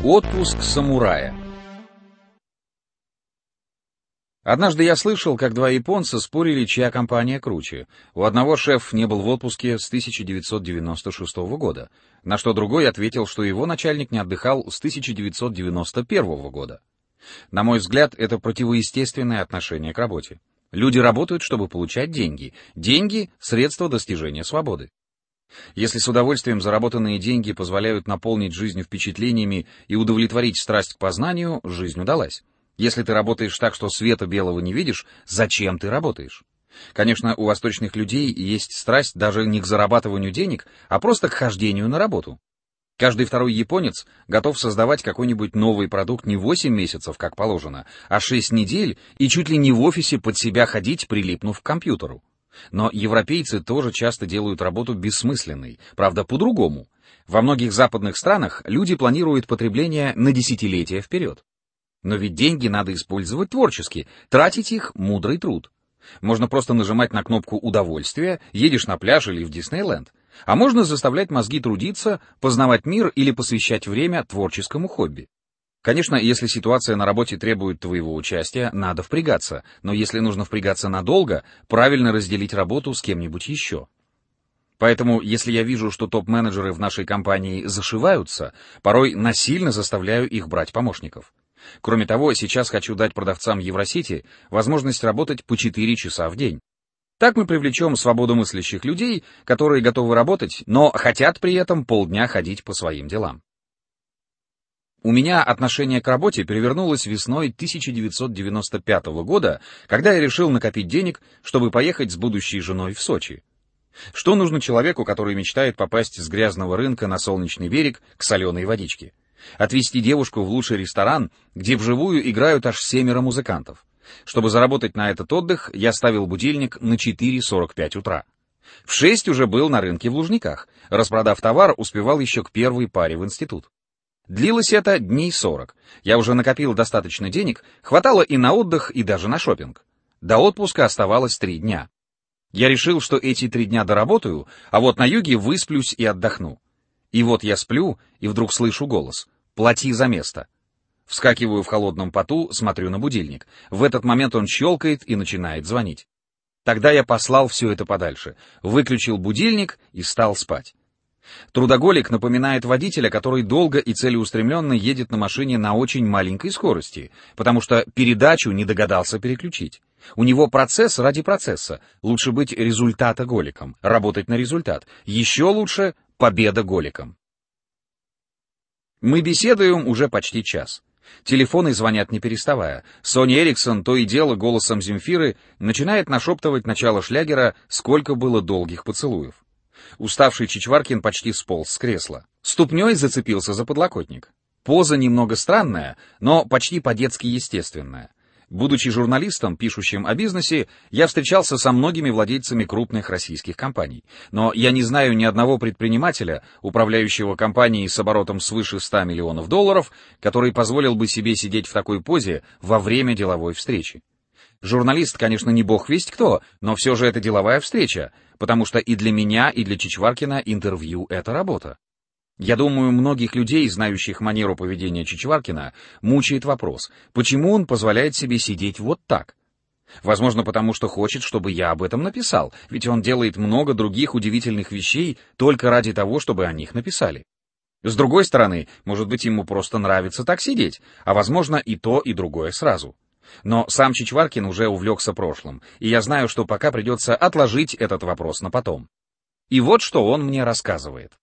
Отпуск самурая. Однажды я слышал, как два японца спорили, чья компания круче. У одного шеф не был в отпуске с 1996 года, на что другой ответил, что его начальник не отдыхал с 1991 года. На мой взгляд, это противоестественное отношение к работе. Люди работают, чтобы получать деньги. Деньги — средство достижения свободы. Если с удовольствием заработанные деньги позволяют наполнить жизнь впечатлениями и удовлетворить страсть к познанию, жизнь удалась. Если ты работаешь так, что света белого не видишь, зачем ты работаешь? Конечно, у восточных людей есть страсть даже не к зарабатыванию денег, а просто к хождению на работу. Каждый второй японец готов создавать какой-нибудь новый продукт не 8 месяцев, как положено, а 6 недель и чуть ли не в офисе под себя ходить, прилипнув к компьютеру. Но европейцы тоже часто делают работу бессмысленной, правда, по-другому. Во многих западных странах люди планируют потребление на десятилетия вперед. Но ведь деньги надо использовать творчески, тратить их — мудрый труд. Можно просто нажимать на кнопку удовольствия, едешь на пляж или в Диснейленд. А можно заставлять мозги трудиться, познавать мир или посвящать время творческому хобби. Конечно, если ситуация на работе требует твоего участия, надо впрягаться, но если нужно впрягаться надолго, правильно разделить работу с кем-нибудь еще. Поэтому, если я вижу, что топ-менеджеры в нашей компании зашиваются, порой насильно заставляю их брать помощников. Кроме того, сейчас хочу дать продавцам Евросити возможность работать по 4 часа в день. Так мы привлечем свободомыслящих людей, которые готовы работать, но хотят при этом полдня ходить по своим делам. У меня отношение к работе перевернулось весной 1995 года, когда я решил накопить денег, чтобы поехать с будущей женой в Сочи. Что нужно человеку, который мечтает попасть с грязного рынка на солнечный берег к соленой водичке? Отвезти девушку в лучший ресторан, где вживую играют аж 7 музыкантов. Чтобы заработать на этот отдых, я ставил будильник на 4:45 утра. В 6 уже был на рынке в Лужниках. Распродав товар, успевал еще к первой паре в институт. Длилось это дней 40. Я уже накопил достаточно денег, хватало и на отдых, и даже на шопинг. До отпуска оставалось 3 дня. Я решил, что эти 3 дня доработаю, а вот на юге высплюсь и отдохну. И вот я сплю, и вдруг слышу голос: «Плати за место». Вскакиваю в холодном поту, смотрю на будильник. В этот момент он щелкает и начинает звонить. Тогда я послал все это подальше, выключил будильник и стал спать. Трудоголик напоминает водителя, который долго и целеустремленно едет на машине на очень маленькой скорости, потому что передачу не догадался переключить. У него процесс ради процесса. Лучше быть результатоголиком, работать на результат. Еще лучше — победоголиком. Мы беседуем уже почти час. Телефоны звонят не переставая. Сони Эриксон то и дело голосом Земфиры начинает нашептывать начало шлягера «Сколько было долгих поцелуев». Уставший Чичваркин почти сполз с кресла. Ступней зацепился за подлокотник. Поза немного странная, но почти по-детски естественная. Будучи журналистом, пишущим о бизнесе, я встречался со многими владельцами крупных российских компаний. Но я не знаю ни одного предпринимателя, управляющего компанией с оборотом свыше 100 миллионов долларов, который позволил бы себе сидеть в такой позе во время деловой встречи. Журналист, конечно, не бог весть кто, но все же это деловая встреча, потому что и для меня, и для Чичваркина интервью — это работа. Я думаю, многих людей, знающих манеру поведения Чичваркина, мучает вопрос, почему он позволяет себе сидеть вот так? Возможно, потому что хочет, чтобы я об этом написал, ведь он делает много других удивительных вещей только ради того, чтобы о них написали. С другой стороны, может быть, ему просто нравится так сидеть, а возможно и то, и другое сразу. Но сам Чичваркин уже увлекся прошлым, и я знаю, что пока придется отложить этот вопрос на потом. И вот что он мне рассказывает.